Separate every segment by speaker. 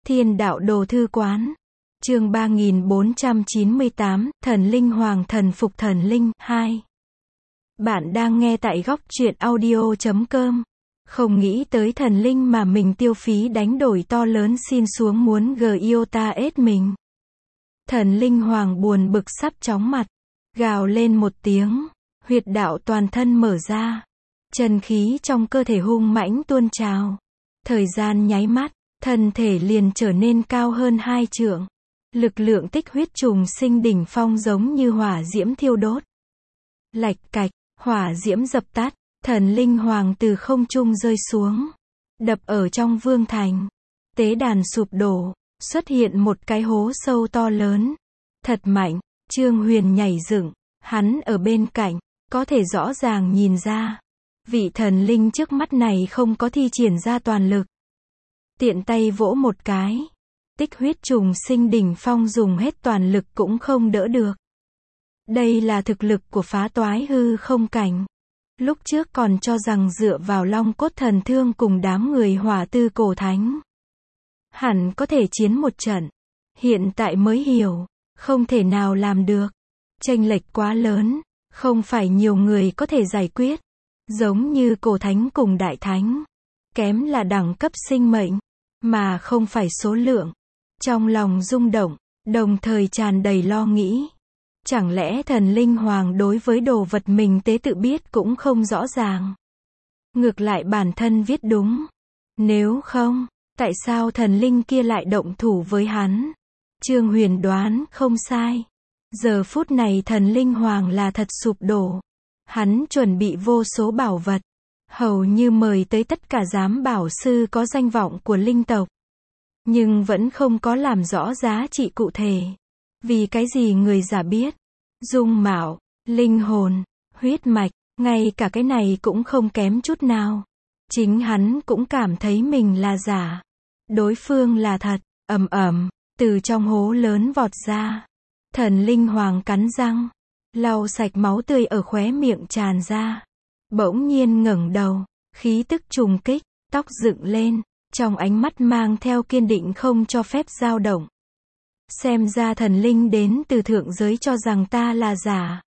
Speaker 1: Thiên đạo đồ thư quán. Chương 3498, Thần linh hoàng thần phục thần linh 2. Bạn đang nghe tại góc truyện audio.com. Không nghĩ tới thần linh mà mình tiêu phí đánh đổi to lớn xin xuống muốn Giota-S mình. Thần linh hoàng buồn bực sắp chóng mặt, gào lên một tiếng, huyệt đạo toàn thân mở ra, chân khí trong cơ thể hung mãnh tuôn trào. Thời gian nháy mắt, thân thể liền trở nên cao hơn 2 trượng. Lực lượng tích huyết trùng sinh đỉnh phong giống như hỏa diễm thiêu đốt. Lạch cạch, hỏa diễm dập tắt, thần linh hoàng từ không trung rơi xuống, đập ở trong vương thành. Tế đàn sụp đổ, xuất hiện một cái hố sâu to lớn. Thật mạnh, Trương Huyền nhảy dựng, hắn ở bên cạnh, có thể rõ ràng nhìn ra. Vị thần linh trước mắt này không có thi triển ra toàn lực. Tiện tay vỗ một cái. Tích huyết trùng sinh đỉnh phong dùng hết toàn lực cũng không đỡ được. Đây là thực lực của phá toái hư không cảnh. Lúc trước còn cho rằng dựa vào long cốt thần thương cùng đám người hỏa tư cổ thánh, hẳn có thể chiến một trận. Hiện tại mới hiểu, không thể nào làm được. Chênh lệch quá lớn, không phải nhiều người có thể giải quyết. Giống như cổ thánh cùng đại thánh, kém là đẳng cấp sinh mệnh, mà không phải số lượng. Trong lòng rung động, đồng thời tràn đầy lo nghĩ. Chẳng lẽ thần linh hoàng đối với đồ vật mình tế tự biết cũng không rõ ràng? Ngược lại bản thân viết đúng. Nếu không, tại sao thần linh kia lại động thủ với hắn? Trương Huyền đoán không sai. Giờ phút này thần linh hoàng là thật sụp đổ. Hắn chuẩn bị vô số bảo vật, hầu như mời tới tất cả giám bảo sư có danh vọng của linh tộc. Nhưng vẫn không có làm rõ giá trị cụ thể. Vì cái gì người giả biết? Dung mạo, linh hồn, huyết mạch, ngay cả cái này cũng không kém chút nào. Chính hắn cũng cảm thấy mình là giả. Đối phương là thật. Ầm ầm, từ trong hố lớn vọt ra. Thần linh hoàng cắn răng, lau sạch máu tươi ở khóe miệng tràn ra. Bỗng nhiên ngẩng đầu, khí tức trùng kích, tóc dựng lên. Trong ánh mắt mang theo kiên định không cho phép dao động. Xem ra thần linh đến từ thượng giới cho rằng ta là giả.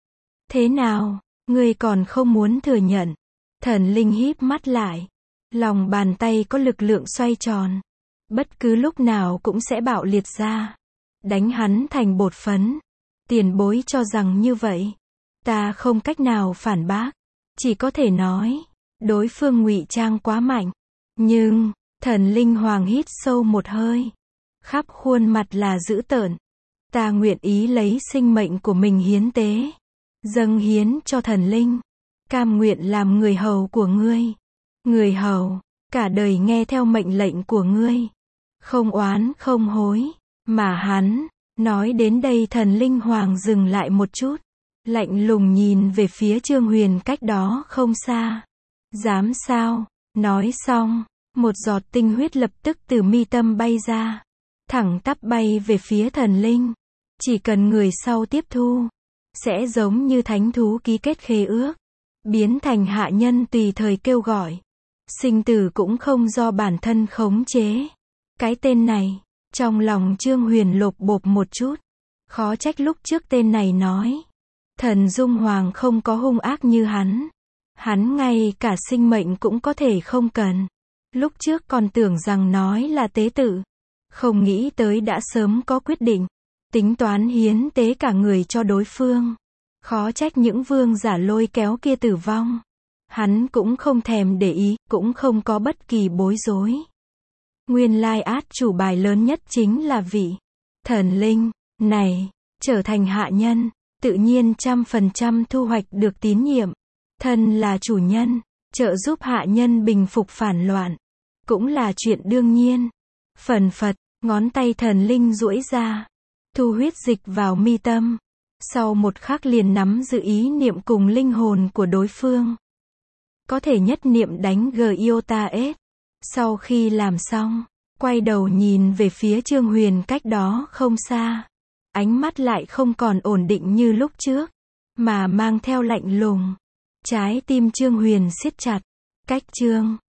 Speaker 1: Thế nào, ngươi còn không muốn thừa nhận? Thần linh híp mắt lại. Lòng bàn tay có lực lượng xoay tròn. Bất cứ lúc nào cũng sẽ bạo liệt ra. Đánh hắn thành bột phấn. Tiền bối cho rằng như vậy. Ta không cách nào phản bác. Chỉ có thể nói, đối phương ngụy trang quá mạnh. Nhưng, thần linh hoàng hít sâu một hơi. Khắp khuôn mặt là dữ tợn. Ta nguyện ý lấy sinh mệnh của mình hiến tế. Dâng hiến cho thần linh. Cam nguyện làm người hầu của ngươi. Người hầu, cả đời nghe theo mệnh lệnh của ngươi. Không oán không hối. Mà hắn, nói đến đây thần linh hoàng dừng lại một chút. Lạnh lùng nhìn về phía Trương Huyền cách đó không xa. Dám sao? Nói xong. Một giọt tinh huyết lập tức từ mi tâm bay ra. Thẳng tắp bay về phía thần linh. Chỉ cần người sau tiếp thu. Sẽ giống như thánh thú ký kết khế ước. Biến thành hạ nhân tùy thời kêu gọi. Sinh tử cũng không do bản thân khống chế. Cái tên này, trong lòng Trương Huyền lột bột một chút. Khó trách lúc trước tên này nói. Thần Dung Hoàng không có hung ác như hắn. Hắn ngay cả sinh mệnh cũng có thể không cần. Lúc trước còn tưởng rằng nói là tế tự. Không nghĩ tới đã sớm có quyết định. Tính toán hiến tế cả người cho đối phương. Khó trách những vương giả lôi kéo kia tử vong. Hắn cũng không thèm để ý, cũng không có bất kỳ bối rối. Nguyên lai át chủ bài lớn nhất chính là vị thần linh này. Trở thành hạ nhân, tự nhiên 100% thu hoạch được tín nhiệm. Thân là chủ nhân, trợ giúp hạ nhân bình phục phản loạn. Cũng là chuyện đương nhiên. Phần phật, ngón tay thần linh duỗi ra. Thu huyết dịch vào mi tâm. Sau một khắc liền nắm giữ ý niệm cùng linh hồn của đối phương. Có thể nhất niệm đánh Giota-S. Sau khi làm xong, quay đầu nhìn về phía Trương Huyền cách đó không xa. Ánh mắt lại không còn ổn định như lúc trước, mà mang theo lạnh lùng. Trái tim Trương Huyền siết chặt. Cách Trương